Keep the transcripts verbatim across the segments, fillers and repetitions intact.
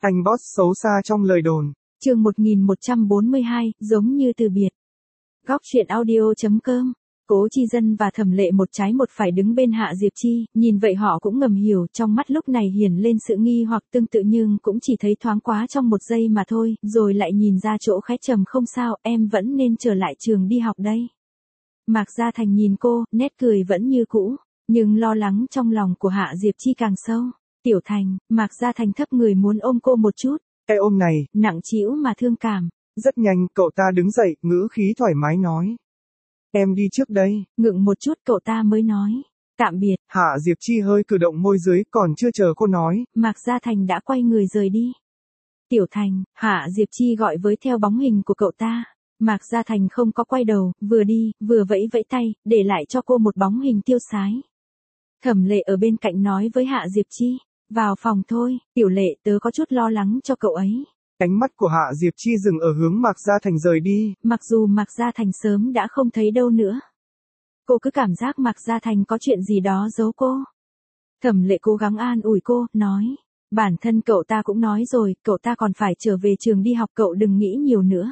Anh boss xấu xa trong lời đồn. Chương một nghìn một trăm bốn mươi hai, giống như từ biệt. Góc truyện audio.com. Cố Chi Dân và Thẩm Lệ một trái một phải đứng bên Hạ Diệp Chi, nhìn vậy họ cũng ngầm hiểu, trong mắt lúc này hiển lên sự nghi hoặc tương tự nhưng cũng chỉ thấy thoáng quá trong một giây mà thôi, rồi lại nhìn ra chỗ khẽ trầm không sao, em vẫn nên trở lại trường đi học đây. Mạc Gia Thành nhìn cô, nét cười vẫn như cũ, nhưng lo lắng trong lòng của Hạ Diệp Chi càng sâu. Tiểu Thành, Mạc Gia Thành thấp người muốn ôm cô một chút. Cái ôm này, nặng trĩu mà thương cảm. Rất nhanh, cậu ta đứng dậy, ngữ khí thoải mái nói. Em đi trước đây. Ngượng một chút cậu ta mới nói. Tạm biệt. Hạ Diệp Chi hơi cử động môi dưới, còn chưa chờ cô nói. Mạc Gia Thành đã quay người rời đi. Tiểu Thành, Hạ Diệp Chi gọi với theo bóng hình của cậu ta. Mạc Gia Thành không có quay đầu, vừa đi, vừa vẫy vẫy tay, để lại cho cô một bóng hình tiêu sái. Thẩm Lệ ở bên cạnh nói với Hạ Diệp Chi. Vào phòng thôi, Tiểu Lệ tớ có chút lo lắng cho cậu ấy. Ánh mắt của Hạ Diệp Chi dừng ở hướng Mạc Gia Thành rời đi. Mặc dù Mạc Gia Thành sớm đã không thấy đâu nữa. Cô cứ cảm giác Mạc Gia Thành có chuyện gì đó giấu cô. Thẩm Lệ cố gắng an ủi cô, nói. Bản thân cậu ta cũng nói rồi, cậu ta còn phải trở về trường đi học, cậu đừng nghĩ nhiều nữa.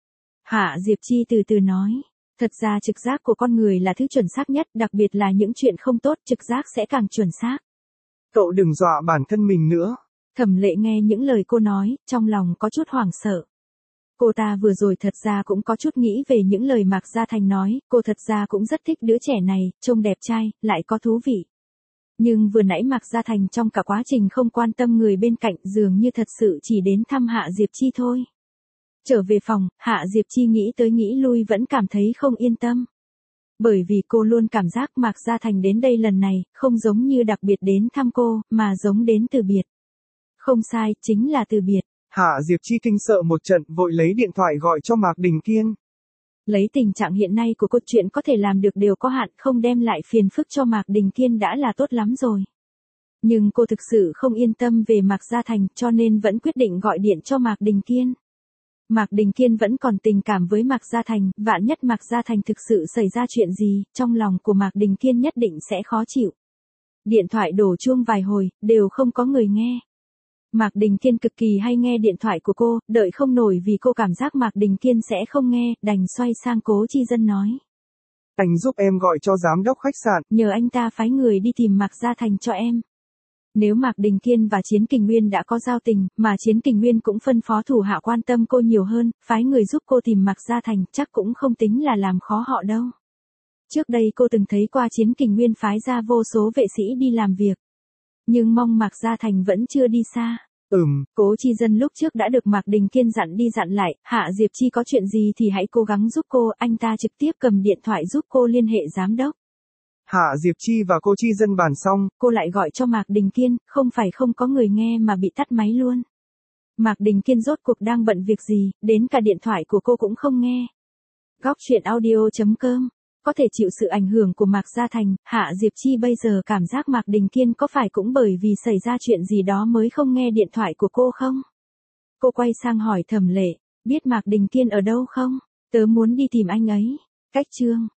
Hạ Diệp Chi từ từ nói. Thật ra trực giác của con người là thứ chuẩn xác nhất, đặc biệt là những chuyện không tốt, trực giác sẽ càng chuẩn xác. Cậu đừng dọa bản thân mình nữa. Thẩm Lệ nghe những lời cô nói, trong lòng có chút hoảng sợ. Cô ta vừa rồi thật ra cũng có chút nghĩ về những lời Mạc Gia Thành nói, cô thật ra cũng rất thích đứa trẻ này, trông đẹp trai, lại có thú vị. Nhưng vừa nãy Mạc Gia Thành trong cả quá trình không quan tâm người bên cạnh, dường như thật sự chỉ đến thăm Hạ Diệp Chi thôi. Trở về phòng, Hạ Diệp Chi nghĩ tới nghĩ lui vẫn cảm thấy không yên tâm. Bởi vì cô luôn cảm giác Mạc Gia Thành đến đây lần này, không giống như đặc biệt đến thăm cô, mà giống đến từ biệt. Không sai, chính là từ biệt. Hạ Diệp Chi kinh sợ một trận, vội lấy điện thoại gọi cho Mạc Đình Kiên. Lấy tình trạng hiện nay của cô, chuyện có thể làm được đều có hạn, không đem lại phiền phức cho Mạc Đình Kiên đã là tốt lắm rồi. Nhưng cô thực sự không yên tâm về Mạc Gia Thành, cho nên vẫn quyết định gọi điện cho Mạc Đình Kiên. Mạc Đình Kiên vẫn còn tình cảm với Mạc Gia Thành, vạn nhất Mạc Gia Thành thực sự xảy ra chuyện gì, trong lòng của Mạc Đình Kiên nhất định sẽ khó chịu. Điện thoại đổ chuông vài hồi, đều không có người nghe. Mạc Đình Kiên cực kỳ hay nghe điện thoại của cô, đợi không nổi vì cô cảm giác Mạc Đình Kiên sẽ không nghe, đành xoay sang Cố Chi Dân nói. Anh giúp em gọi cho giám đốc khách sạn. Nhờ anh ta phái người đi tìm Mạc Gia Thành cho em. Nếu Mạc Đình Kiên và Chiến Kình Nguyên đã có giao tình, mà Chiến Kình Nguyên cũng phân phó thủ hạ quan tâm cô nhiều hơn, phái người giúp cô tìm Mạc Gia Thành, chắc cũng không tính là làm khó họ đâu. Trước đây cô từng thấy qua Chiến Kình Nguyên phái ra vô số vệ sĩ đi làm việc. Nhưng mong Mạc Gia Thành vẫn chưa đi xa. Ừm. Cố Chi Dân lúc trước đã được Mạc Đình Kiên dặn đi dặn lại, Hạ Diệp Chi có chuyện gì thì hãy cố gắng giúp cô, anh ta trực tiếp cầm điện thoại giúp cô liên hệ giám đốc. Hạ Diệp Chi và cô Chi Dân bàn xong, cô lại gọi cho Mạc Đình Kiên, không phải không có người nghe mà bị tắt máy luôn. Mạc Đình Kiên rốt cuộc đang bận việc gì, đến cả điện thoại của cô cũng không nghe. Góc truyện audio.com. Có thể chịu sự ảnh hưởng của Mạc Gia Thành, Hạ Diệp Chi bây giờ cảm giác Mạc Đình Kiên có phải cũng bởi vì xảy ra chuyện gì đó mới không nghe điện thoại của cô không? Cô quay sang hỏi Thẩm Lệ, biết Mạc Đình Kiên ở đâu không? Tớ muốn đi tìm anh ấy. Cách chương.